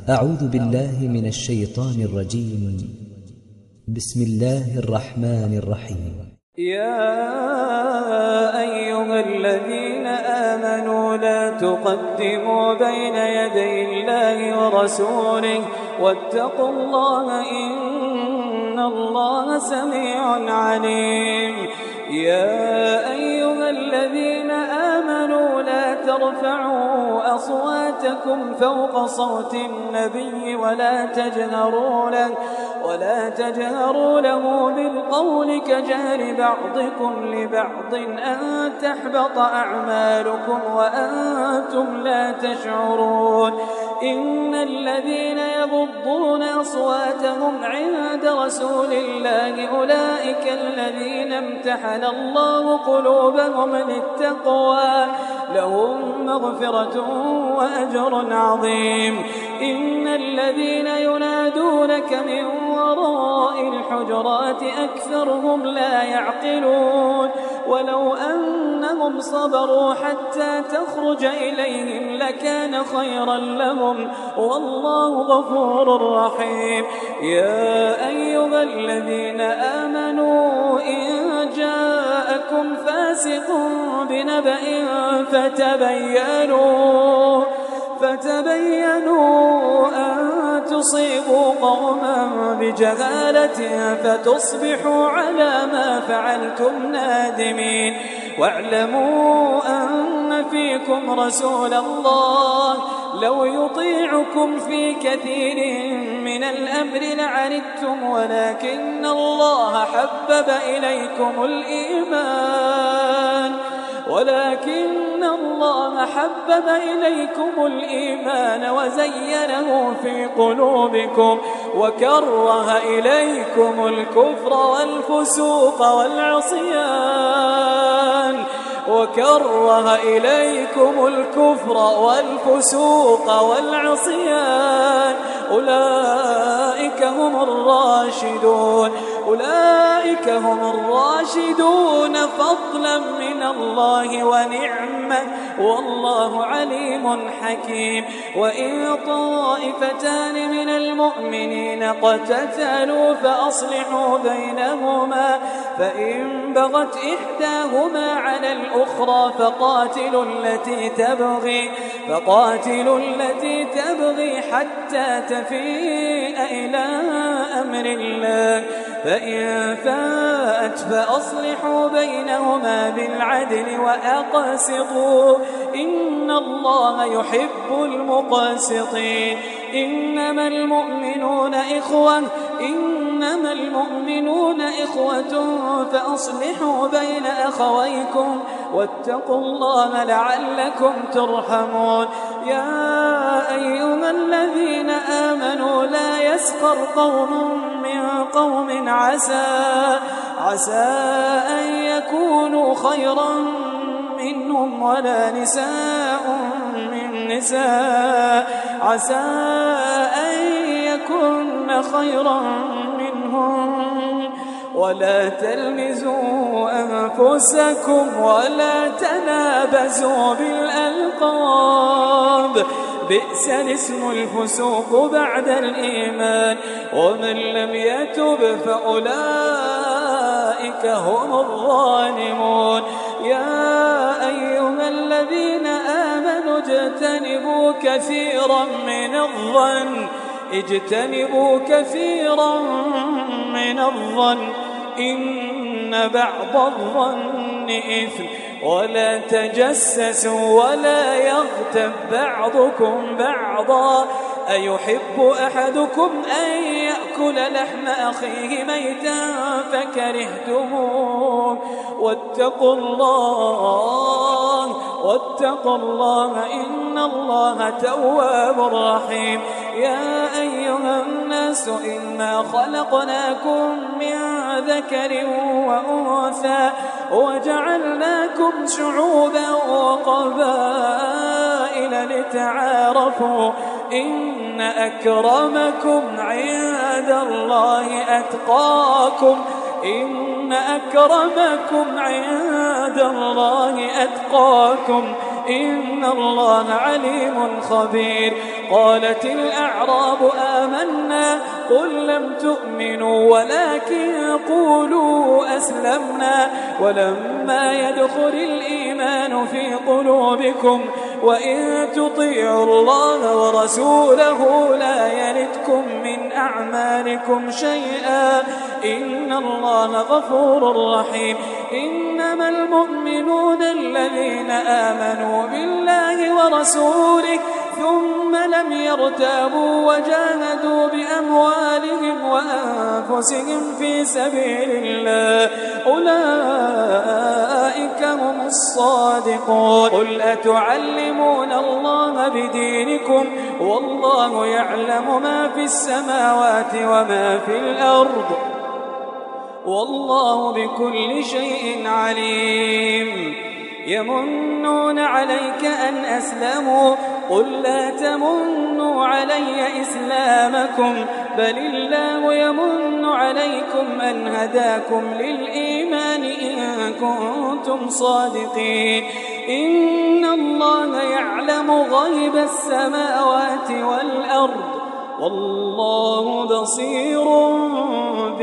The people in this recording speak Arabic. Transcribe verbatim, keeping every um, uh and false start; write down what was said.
أعوذ بالله من الشيطان الرجيم. بسم الله الرحمن الرحيم. يا أيها الذين آمنوا لا تقدموا بين يدي الله ورسوله واتقوا الله إن الله سميع عليم. يا أيها الذين آمنوا لا ترفعوا أصواتكم فوق صوت النبي ولا تجهروا له ولا تجهروا له بالقول كجهر بعضكم لبعض أن تحبط أعمالكم وأنتم لا تشعرون. إن الذين يغضون أصواتهم عند رسول الله أولئك الذين امتحن الله قلوبهم للتقوى لهم مغفرة وأجر عظيم. إن الذين ينادونك من وراء الحجرات أكثرهم لا يعقلون. ولو أنهم صبروا حتى تخرج إليهم لكان خيرا لهم والله غفور رحيم. يا أيها الذين آمنوا إن جاءكم فاسق بنبأ فتبينوا فتبينوا أن تصيبوا قوما بجهالة فتصبحوا على ما فعلتم نادمين. واعلموا أن فيكم رسول الله لو يطيعكم في كثير من الأمر لعنتم ولكن الله حبب إليكم الإيمان ولكن الله حبب إليكم الإيمان وزينه في قلوبكم وكره إليكم الكفر والفسوق والعصيان وكره إليكم الكفر والفسوق والعصيان أولئك هم الراشدون أولئك هم الراشدون فضلا من الله ونعمة والله عليم حكيم. وإن طائفتان من المؤمنين اقتتلوا فأصلحوا بينهما فإن بغت إحداهما على الأخرى فقاتلوا التي تبغي فقاتلوا التي تبغي حتى تفيء إلى أمر الله فإن فاءت فأصلحوا بينهما بالعدل وأقسطوا إن الله يحب المقسطين. إنما المؤمنون إخوة إنما المؤمنون إخوة فأصلحوا بين أخويكم واتقوا الله لعلكم ترحمون. يا أيها الذين آمنوا لا يسخر قوم من قوم عسى عسى أن يكونوا خيرا منهم ولا نساء من نساء عسى أن يكون خيرا منهم ولا تلمزوا أنفسكم ولا تنابزوا بالألقاب بئس الاسم الفسوق بعد الإيمان ومن لم يتب فأولئك هم الظالمون. يا أيها الذين آمنوا اجتنبوا كثيرا من الظن اجتنبوا كثيرا من الظن إن بعض الظن إثم ولا تجسسوا ولا يغتب بعضكم بعضا أيحب أحدكم أن يأكل لحم أخيه ميتا فكرهتموه واتقوا الله واتقوا الله إن الله تواب رحيم. يا أيها الناس إنا خلقناكم من ذكر وأنثى وجعلناكم شعوبا وقبائل لتعارفوا إن أكرمكم عند الله أتقاكم إن أكرمكم عند الله أتقاكم إن الله عليم خبير. قالت الأعراب آمنا قل لم تؤمنوا ولكن قولوا أسلمنا ولما يدخل الإيمان في قلوبكم وإن تطيعوا الله ورسوله لا يلتكم من أعمالكم شيئا إن الله غفور رحيم. إنما المؤمنون الذين آمنوا بالله ورسوله ثم لم يرتابوا وجاهدوا بأموالهم وأنفسهم في سبيل الله أولئك هم الصادقون. قل أتعلمون الله بدينكم والله يعلم ما في السماوات وما في الأرض والله بكل شيء عليم. يمنون عليك أن أسلموا قل لا تمنوا علي إسلامكم بل الله يمن عليكم أن هداكم للإيمان إن كنتم صادقين. إن الله يعلم غيب السماوات والأرض والله بصير